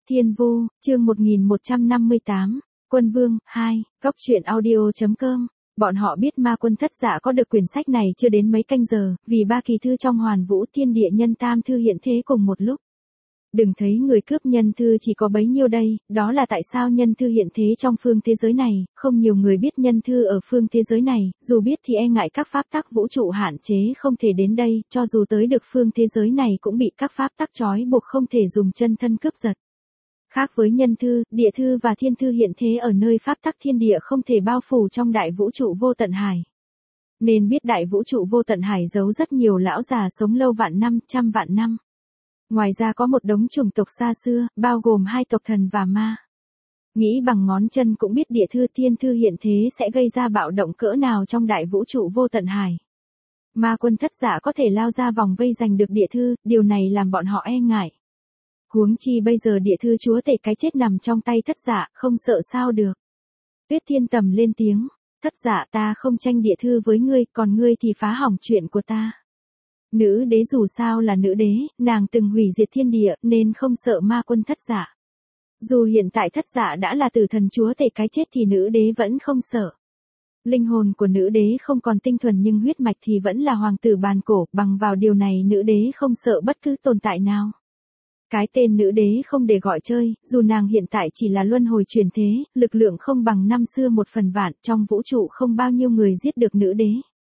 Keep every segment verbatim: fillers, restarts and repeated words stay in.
Thiên Vu, chương một nghìn một trăm năm mươi tám, Quân Vương, hai, Góc truyện audio.com. Bọn họ biết ma quân thất dạ có được quyển sách này chưa đến mấy canh giờ, vì ba kỳ thư trong Hoàn Vũ Thiên Địa Nhân Tam Thư hiện thế cùng một lúc. Đừng thấy người cướp nhân thư chỉ có bấy nhiêu đây, đó là tại sao nhân thư hiện thế trong phương thế giới này, không nhiều người biết nhân thư ở phương thế giới này, dù biết thì e ngại các pháp tắc vũ trụ hạn chế không thể đến đây, cho dù tới được phương thế giới này cũng bị các pháp tắc trói buộc không thể dùng chân thân cướp giật. Khác với nhân thư, địa thư và thiên thư hiện thế ở nơi pháp tắc thiên địa không thể bao phủ trong đại vũ trụ vô tận hải. Nên biết đại vũ trụ vô tận hải giấu rất nhiều lão già sống lâu vạn năm, trăm vạn năm. Ngoài ra có một đống chủng tộc xa xưa, bao gồm hai tộc thần và ma. Nghĩ bằng ngón chân cũng biết địa thư thiên thư hiện thế sẽ gây ra bạo động cỡ nào trong đại vũ trụ vô tận hải. Ma quân thất dạ có thể lao ra vòng vây giành được địa thư, điều này làm bọn họ e ngại. Huống chi bây giờ địa thư chúa tể cái chết nằm trong tay thất dạ, không sợ sao được. Tuyết Thiên Tầm lên tiếng, thất dạ ta không tranh địa thư với ngươi, còn ngươi thì phá hỏng chuyện của ta. Nữ đế dù sao là nữ đế, nàng từng hủy diệt thiên địa, nên không sợ ma quân thất dạ. Dù hiện tại thất dạ đã là tử thần chúa tể cái chết thì nữ đế vẫn không sợ. Linh hồn của nữ đế không còn tinh thuần nhưng huyết mạch thì vẫn là hoàng tử bàn cổ, bằng vào điều này nữ đế không sợ bất cứ tồn tại nào. Cái tên nữ đế không để gọi chơi, dù nàng hiện tại chỉ là luân hồi truyền thế, lực lượng không bằng năm xưa một phần vạn, trong vũ trụ không bao nhiêu người giết được nữ đế.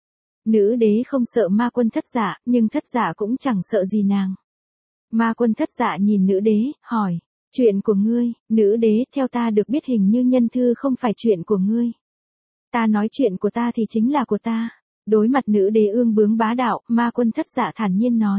Nữ đế không sợ ma quân thất dạ, nhưng thất dạ cũng chẳng sợ gì nàng. Ma quân thất dạ nhìn nữ đế, hỏi, chuyện của ngươi, nữ đế, theo ta được biết hình như nhân thư không phải chuyện của ngươi. Ta nói chuyện của ta thì chính là của ta. Đối mặt nữ đế ương bướng bá đạo, ma quân thất dạ thản nhiên nói.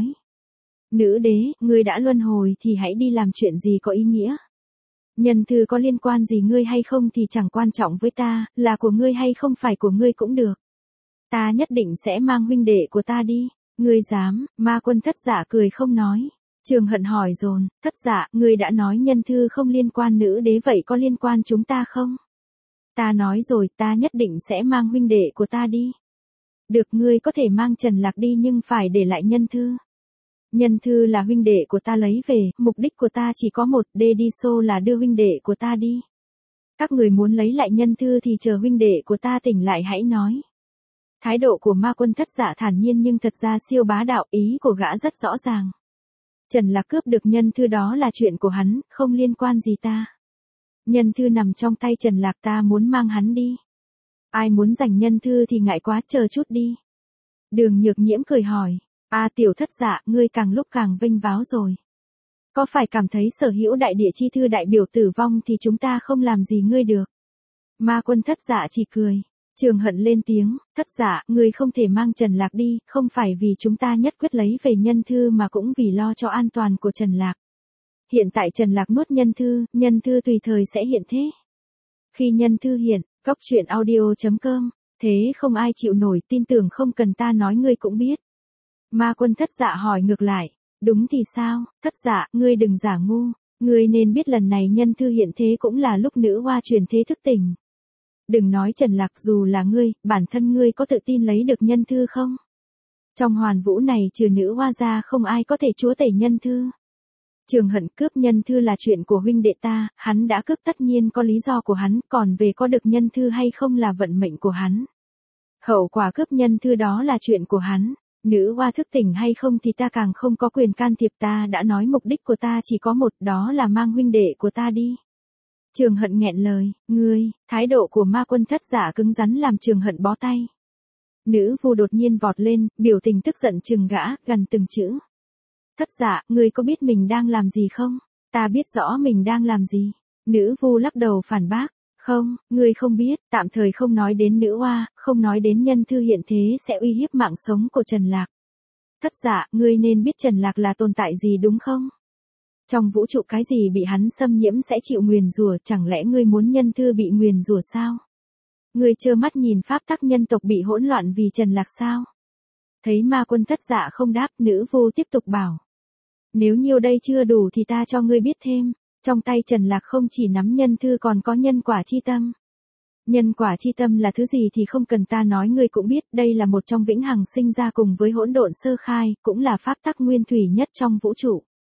Nữ đế, ngươi đã luân hồi thì hãy đi làm chuyện gì có ý nghĩa. Nhân thư có liên quan gì ngươi hay không thì chẳng quan trọng với ta, là của ngươi hay không phải của ngươi cũng được. Ta nhất định sẽ mang huynh đệ của ta đi. Ngươi dám, ma quân thất dạ cười không nói. Trường Hận hỏi dồn, thất dạ, ngươi đã nói nhân thư không liên quan nữ đế vậy có liên quan chúng ta không? Ta nói rồi, ta nhất định sẽ mang huynh đệ của ta đi. Được, ngươi có thể mang Trần Lạc đi nhưng phải để lại nhân thư. Nhân thư là huynh đệ của ta lấy về, mục đích của ta chỉ có một, đê đi xô là đưa huynh đệ của ta đi. Các người muốn lấy lại nhân thư thì chờ huynh đệ của ta tỉnh lại hãy nói. Thái độ của ma quân thất dạ thản nhiên nhưng thật ra siêu bá đạo, ý của gã rất rõ ràng. Trần Lạc cướp được nhân thư đó là chuyện của hắn, không liên quan gì ta. Nhân thư nằm trong tay Trần Lạc, ta muốn mang hắn đi. Ai muốn giành nhân thư thì ngại quá, chờ chút đi. Đường Nhược Nhiễm cười hỏi, a tiểu thất dạ, ngươi càng lúc càng vênh váo rồi. Có phải cảm thấy sở hữu đại địa chi thư đại biểu tử vong thì chúng ta không làm gì ngươi được? Ma quân thất dạ chỉ cười. Trường Hận lên tiếng, thất dạ, ngươi không thể mang Trần Lạc đi, không phải vì chúng ta nhất quyết lấy về nhân thư mà cũng vì lo cho an toàn của Trần Lạc. Hiện tại Trần Lạc nuốt nhân thư, nhân thư tùy thời sẽ hiện thế. Khi nhân thư hiện, Góc truyện audio.com, thế không ai chịu nổi, tin tưởng không cần ta nói ngươi cũng biết. Ma quân thất dạ hỏi ngược lại, đúng thì sao, thất dạ, ngươi đừng giả ngu, ngươi nên biết lần này nhân thư hiện thế cũng là lúc nữ hoa truyền thế thức tỉnh. Đừng nói Trần Lạc, dù là ngươi, bản thân ngươi có tự tin lấy được nhân thư không? Trong Hoàn Vũ này trừ nữ hoa ra không ai có thể chúa tể nhân thư. Trường Hận, cướp nhân thư là chuyện của huynh đệ ta, hắn đã cướp tất nhiên có lý do của hắn, còn về có được nhân thư hay không là vận mệnh của hắn. Hậu quả cướp nhân thư đó là chuyện của hắn. Nữ hoa thức tỉnh hay không thì ta càng không có quyền can thiệp, ta đã nói mục đích của ta chỉ có một, đó là mang huynh đệ của ta đi. Trường Hận nghẹn lời, ngươi, thái độ của ma quân thất giả cứng rắn làm Trường Hận bó tay. Nữ vu đột nhiên vọt lên, biểu tình tức giận trừng gã, gần từng chữ. Thất giả, ngươi có biết mình đang làm gì không? Ta biết rõ mình đang làm gì. Nữ vu lắc đầu phản bác. Không, ngươi không biết, tạm thời không nói đến nữ hoa, không nói đến nhân thư hiện thế sẽ uy hiếp mạng sống của Trần Lạc. Thất giả, ngươi nên biết Trần Lạc là tồn tại gì đúng không? Trong vũ trụ cái gì bị hắn xâm nhiễm sẽ chịu nguyền rủa, chẳng lẽ ngươi muốn nhân thư bị nguyền rủa sao? Ngươi trơ mắt nhìn pháp tắc nhân tộc bị hỗn loạn vì Trần Lạc sao? Thấy ma quân thất dạ không đáp, nữ vô tiếp tục bảo. Nếu nhiêu đây chưa đủ thì ta cho ngươi biết thêm. Trong tay Trần Lạc không chỉ nắm nhân thư còn có nhân quả chi tâm. Nhân quả chi tâm là thứ gì thì không cần ta nói ngươi cũng biết, đây là một trong vĩnh hằng sinh ra cùng với hỗn độn sơ khai, cũng là pháp tắc nguyên thủy nhất trong vũ trụ.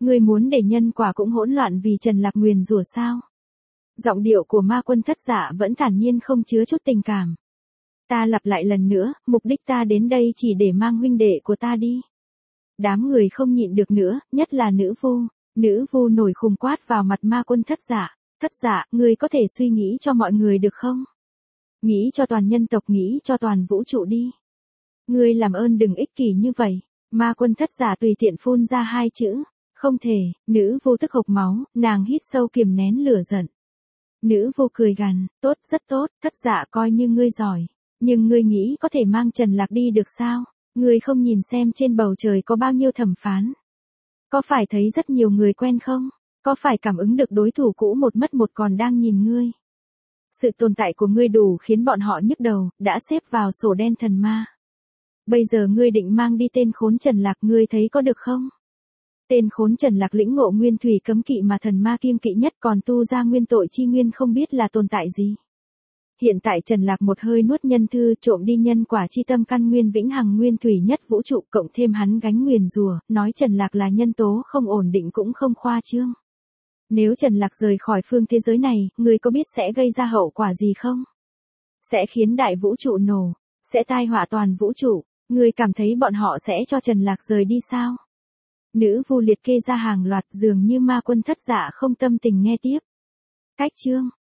Ngươi muốn để nhân quả cũng hỗn loạn vì Trần Lạc nguyền rủa sao? Giọng điệu của ma quân thất dạ vẫn thản nhiên không chứa chút tình cảm. Ta lặp lại lần nữa, mục đích ta đến đây chỉ để mang huynh đệ của ta đi. Đám người không nhịn được nữa, nhất là nữ vu. Nữ vu nổi khùng quát vào mặt ma quân thất dạ. Thất dạ, ngươi có thể suy nghĩ cho mọi người được không? Nghĩ cho toàn nhân tộc, nghĩ cho toàn vũ trụ đi. Ngươi làm ơn đừng ích kỷ như vậy. Ma quân thất giả tùy tiện phun ra hai chữ. Không thể. Nữ vô tức hộc máu, nàng hít sâu kiềm nén lửa giận. Nữ vô cười gằn, tốt, rất tốt, thất giả coi như ngươi giỏi. Nhưng ngươi nghĩ có thể mang Trần Lạc đi được sao? Ngươi không nhìn xem trên bầu trời có bao nhiêu thẩm phán? Có phải thấy rất nhiều người quen không? Có phải cảm ứng được đối thủ cũ một mất một còn đang nhìn ngươi? Sự tồn tại của ngươi đủ khiến bọn họ nhức đầu, đã xếp vào sổ đen thần ma. Bây giờ ngươi định mang đi tên khốn Trần Lạc, ngươi thấy có được không? Tên khốn Trần Lạc lĩnh ngộ nguyên thủy cấm kỵ mà thần ma kiêng kỵ nhất, còn tu ra nguyên tội chi nguyên không biết là tồn tại gì. Hiện tại Trần Lạc một hơi nuốt nhân thư, trộm đi nhân quả chi tâm căn nguyên vĩnh hằng nguyên thủy nhất vũ trụ, cộng thêm hắn gánh nguyền rủa, nói Trần Lạc là nhân tố không ổn định cũng không khoa trương. Nếu Trần Lạc rời khỏi phương thế giới này, ngươi có biết sẽ gây ra hậu quả gì không? Sẽ khiến đại vũ trụ nổ, sẽ tai họa toàn vũ trụ. Ngươi cảm thấy bọn họ sẽ cho Trần Lạc rời đi sao? Nữ vu liệt kê ra hàng loạt, dường như ma quân thất dạ không tâm tình nghe tiếp. Cách chương